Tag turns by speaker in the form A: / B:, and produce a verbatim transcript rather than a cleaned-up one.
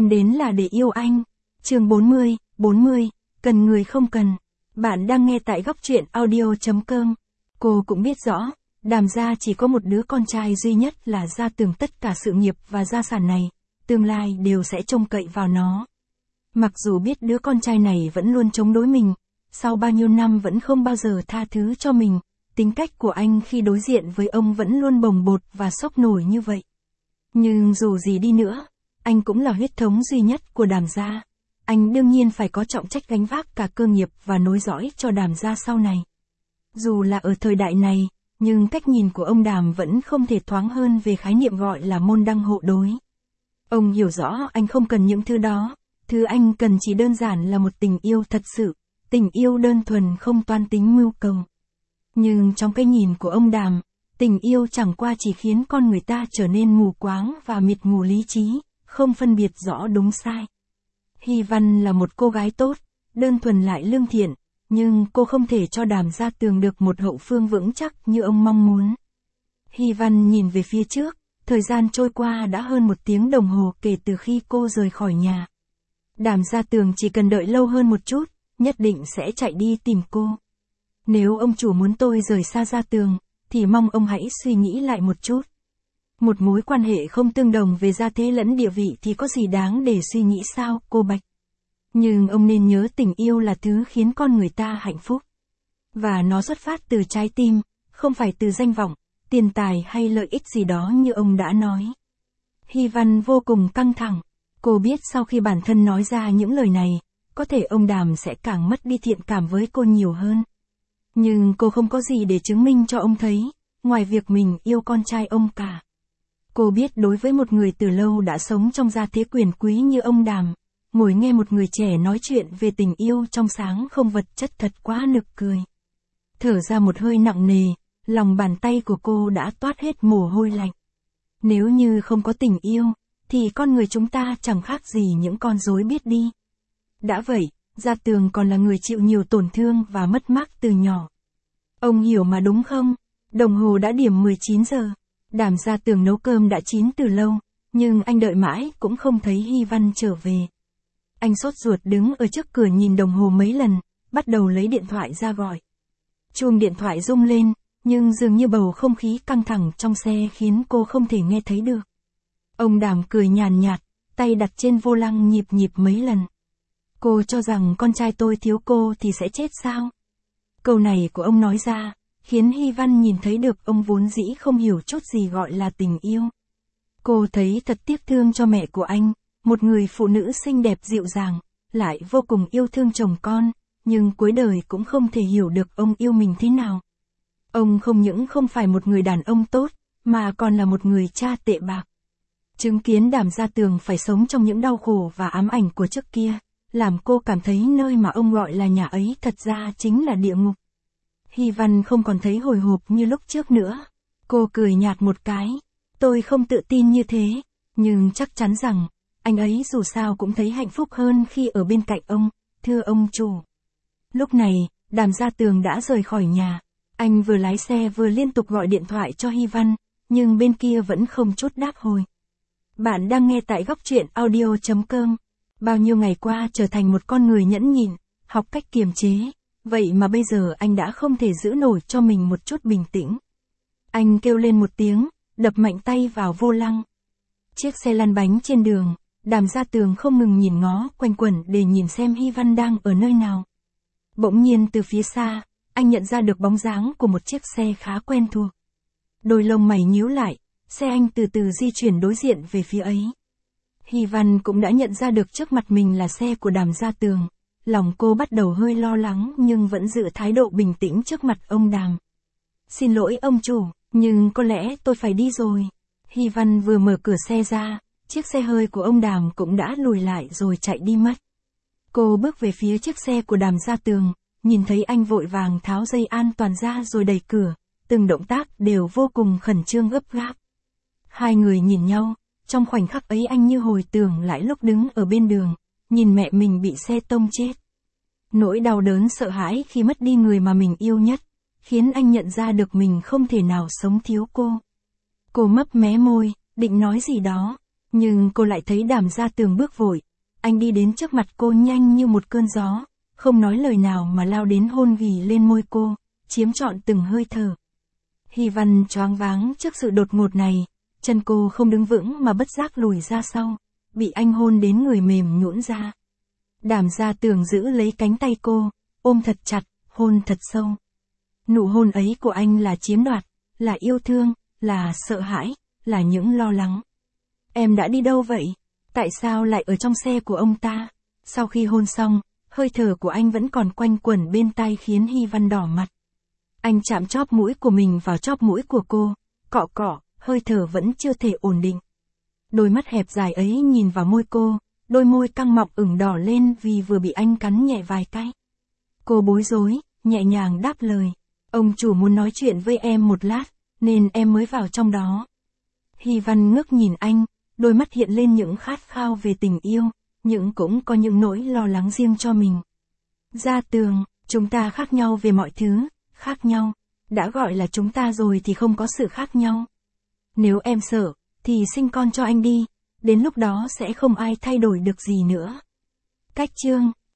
A: Em đến là để yêu anh. Chương bốn mươi, bốn mươi, cần người không cần. Bạn đang nghe tại góc truyện audio chấm com. Cô cũng biết rõ, Đàm gia chỉ có một đứa con trai duy nhất là Gia Tường, tất cả sự nghiệp và gia sản này, tương lai đều sẽ trông cậy vào nó. Mặc dù biết đứa con trai này vẫn luôn chống đối mình, sau bao nhiêu năm vẫn không bao giờ tha thứ cho mình, tính cách của anh khi đối diện với ông vẫn luôn bồng bột và sốc nổi như vậy. Nhưng dù gì đi nữa, anh cũng là huyết thống duy nhất của Đàm gia. Anh đương nhiên phải có trọng trách gánh vác cả cơ nghiệp và nối dõi cho Đàm gia sau này. Dù là ở thời đại này, nhưng cách nhìn của ông Đàm vẫn không thể thoáng hơn về khái niệm gọi là môn đăng hộ đối. Ông hiểu rõ anh không cần những thứ đó, thứ anh cần chỉ đơn giản là một tình yêu thật sự, tình yêu đơn thuần không toan tính mưu cầu. Nhưng trong cái nhìn của ông Đàm, tình yêu chẳng qua chỉ khiến con người ta trở nên mù quáng và miệt mù lý trí, không phân biệt rõ đúng sai. Hy Văn là một cô gái tốt, đơn thuần lại lương thiện, nhưng cô không thể cho Đàm Gia Tường được một hậu phương vững chắc như ông mong muốn. Hy Văn nhìn về phía trước, thời gian trôi qua đã hơn một tiếng đồng hồ kể từ khi cô rời khỏi nhà. Đàm Gia Tường chỉ cần đợi lâu hơn một chút, nhất định sẽ chạy đi tìm cô. Nếu ông chủ muốn tôi rời xa Gia Tường, thì mong ông hãy suy nghĩ lại một chút. Một mối quan hệ không tương đồng về gia thế lẫn địa vị thì có gì đáng để suy nghĩ sao, cô Bạch? Nhưng ông nên nhớ tình yêu là thứ khiến con người ta hạnh phúc. Và nó xuất phát từ trái tim, không phải từ danh vọng, tiền tài hay lợi ích gì đó như ông đã nói. Hy Văn vô cùng căng thẳng. Cô biết sau khi bản thân nói ra những lời này, có thể ông Đàm sẽ càng mất đi thiện cảm với cô nhiều hơn. Nhưng cô không có gì để chứng minh cho ông thấy, ngoài việc mình yêu con trai ông cả. Cô biết đối với một người từ lâu đã sống trong gia thế quyền quý như ông Đàm, ngồi nghe một người trẻ nói chuyện về tình yêu trong sáng không vật chất thật quá nực cười. Thở ra một hơi nặng nề, lòng bàn tay của cô đã toát hết mồ hôi lạnh. Nếu như không có tình yêu, thì con người chúng ta chẳng khác gì những con rối biết đi. Đã vậy, Gia Tường còn là người chịu nhiều tổn thương và mất mát từ nhỏ. Ông hiểu mà đúng không? Đồng hồ đã điểm mười chín giờ. Đàm Gia Tường nấu cơm đã chín từ lâu, nhưng anh đợi mãi cũng không thấy Hy Văn trở về. Anh sốt ruột đứng ở trước cửa nhìn đồng hồ mấy lần, bắt đầu lấy điện thoại ra gọi. Chuông điện thoại rung lên, nhưng dường như bầu không khí căng thẳng trong xe khiến cô không thể nghe thấy được. Ông Đàm cười nhàn nhạt, tay đặt trên vô lăng nhịp nhịp mấy lần. Cô cho rằng con trai tôi thiếu cô thì sẽ chết sao? Câu này của ông nói ra, khiến Hy Văn nhìn thấy được ông vốn dĩ không hiểu chút gì gọi là tình yêu. Cô thấy thật tiếc thương cho mẹ của anh, một người phụ nữ xinh đẹp dịu dàng, lại vô cùng yêu thương chồng con, nhưng cuối đời cũng không thể hiểu được ông yêu mình thế nào. Ông không những không phải một người đàn ông tốt, mà còn là một người cha tệ bạc. Chứng kiến Đàm Gia Tường phải sống trong những đau khổ và ám ảnh của trước kia, làm cô cảm thấy nơi mà ông gọi là nhà ấy thật ra chính là địa ngục. Hy Văn không còn thấy hồi hộp như lúc trước nữa. Cô cười nhạt một cái. Tôi không tự tin như thế, nhưng chắc chắn rằng, anh ấy dù sao cũng thấy hạnh phúc hơn khi ở bên cạnh ông, thưa ông chủ. Lúc này, Đàm Gia Tường đã rời khỏi nhà. Anh vừa lái xe vừa liên tục gọi điện thoại cho Hy Văn, nhưng bên kia vẫn không chút đáp hồi. Bạn đang nghe tại góc truyện audio chấm com. Bao nhiêu ngày qua trở thành một con người nhẫn nhịn, học cách kiềm chế, vậy mà bây giờ anh đã không thể giữ nổi cho mình một chút bình tĩnh. Anh kêu lên một tiếng, đập mạnh tay vào vô lăng. Chiếc xe lăn bánh trên đường, Đàm Gia Tường không ngừng nhìn ngó quanh quẩn để nhìn xem Hy Văn đang ở nơi nào. Bỗng nhiên từ phía xa, anh nhận ra được bóng dáng của một chiếc xe khá quen thuộc. Đôi lông mày nhíu lại, xe anh từ từ di chuyển đối diện về phía ấy. Hy Văn cũng đã nhận ra được trước mặt mình là xe của Đàm Gia Tường. Lòng cô bắt đầu hơi lo lắng nhưng vẫn giữ thái độ bình tĩnh trước mặt ông Đàm. Xin lỗi ông chủ, nhưng có lẽ tôi phải đi rồi. Hy Văn vừa mở cửa xe ra, chiếc xe hơi của ông Đàm cũng đã lùi lại rồi chạy đi mất. Cô bước về phía chiếc xe của Đàm Gia Tường, nhìn thấy anh vội vàng tháo dây an toàn ra rồi đẩy cửa, từng động tác đều vô cùng khẩn trương gấp gáp. Hai người nhìn nhau, trong khoảnh khắc ấy anh như hồi tưởng lại lúc đứng ở bên đường, nhìn mẹ mình bị xe tông chết. Nỗi đau đớn sợ hãi khi mất đi người mà mình yêu nhất, khiến anh nhận ra được mình không thể nào sống thiếu cô. Cô mấp mé môi, định nói gì đó, Nhưng cô lại thấy Đàm Gia Tường bước vội. Anh đi đến trước mặt cô nhanh như một cơn gió, không nói lời nào mà lao đến hôn ghì lên môi cô, chiếm trọn từng hơi thở. Hy Văn choáng váng trước sự đột ngột này, chân cô không đứng vững mà bất giác lùi ra sau, bị anh hôn đến người mềm nhũn ra. Đàm Gia Tường giữ lấy cánh tay cô, ôm thật chặt, hôn thật sâu. Nụ hôn ấy của anh là chiếm đoạt, là yêu thương, là sợ hãi, là những lo lắng. Em đã đi đâu vậy? Tại sao lại ở trong xe của ông ta? Sau khi hôn xong, hơi thở của anh vẫn còn quanh quẩn bên tai khiến Hy Văn đỏ mặt. Anh chạm chóp mũi của mình vào chóp mũi của cô, cọ cọ, hơi thở vẫn chưa thể ổn định. Đôi mắt hẹp dài ấy nhìn vào môi cô, đôi môi căng mọng ửng đỏ lên vì vừa bị anh cắn nhẹ vài cái. Cô bối rối, nhẹ nhàng đáp lời. Ông chủ muốn nói chuyện với em một lát, nên em mới vào trong đó. Hy Văn ngước nhìn anh, đôi mắt hiện lên những khát khao về tình yêu, nhưng cũng có những nỗi lo lắng riêng cho mình. Gia Tường, chúng ta khác nhau về mọi thứ, khác nhau. Đã gọi là chúng ta rồi thì không có sự khác nhau. Nếu em sợ, thì sinh con cho anh đi, đến lúc đó sẽ không ai thay đổi được gì nữa. Cách chương